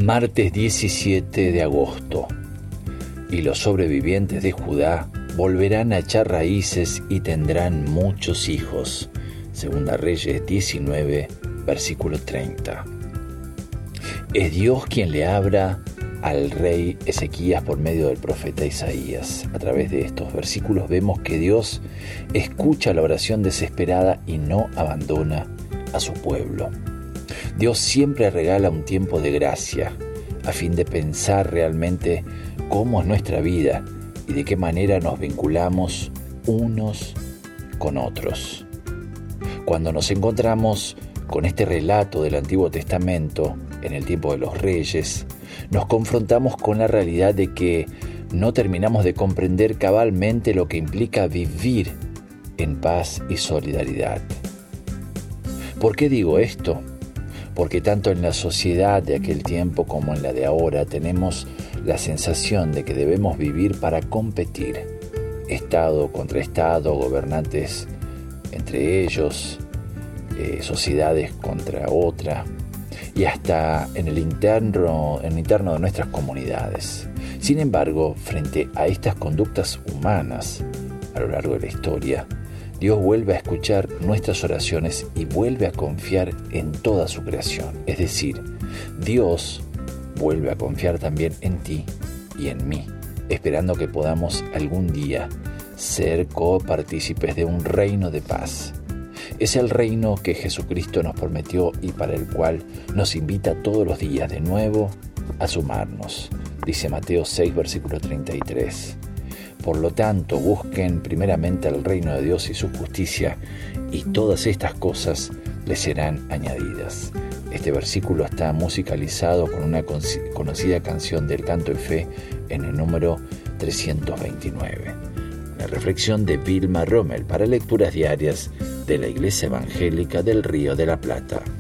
Martes 17 de agosto. Y los sobrevivientes de Judá volverán a echar raíces y tendrán muchos hijos. Segunda Reyes 19, versículo 30. Es Dios quien le habla al rey Ezequías por medio del profeta Isaías. A través de estos versículos vemos que Dios escucha la oración desesperada y no abandona a su pueblo. Dios siempre regala un tiempo de gracia a fin de pensar realmente cómo es nuestra vida y de qué manera nos vinculamos unos con otros. Cuando nos encontramos con este relato del Antiguo Testamento en el tiempo de los reyes, nos confrontamos con la realidad de que no terminamos de comprender cabalmente lo que implica vivir en paz y solidaridad. ¿Por qué digo esto? Porque tanto en la sociedad de aquel tiempo como en la de ahora tenemos la sensación de que debemos vivir para competir, Estado contra Estado, gobernantes entre ellos, sociedades contra otra, y hasta en el interno de nuestras comunidades. Sin embargo, frente a estas conductas humanas a lo largo de la historia, Dios vuelve a escuchar nuestras oraciones y vuelve a confiar en toda su creación. Es decir, Dios vuelve a confiar también en ti y en mí, esperando que podamos algún día ser copartícipes de un reino de paz. Es el reino que Jesucristo nos prometió y para el cual nos invita todos los días de nuevo a sumarnos. Dice Mateo 6, versículo 33. Por lo tanto, busquen primeramente el reino de Dios y su justicia, y todas estas cosas les serán añadidas. Este versículo está musicalizado con una conocida canción del Canto de Fe en el número 329. La reflexión de Vilma Rommel para lecturas diarias de la Iglesia Evangélica del Río de la Plata.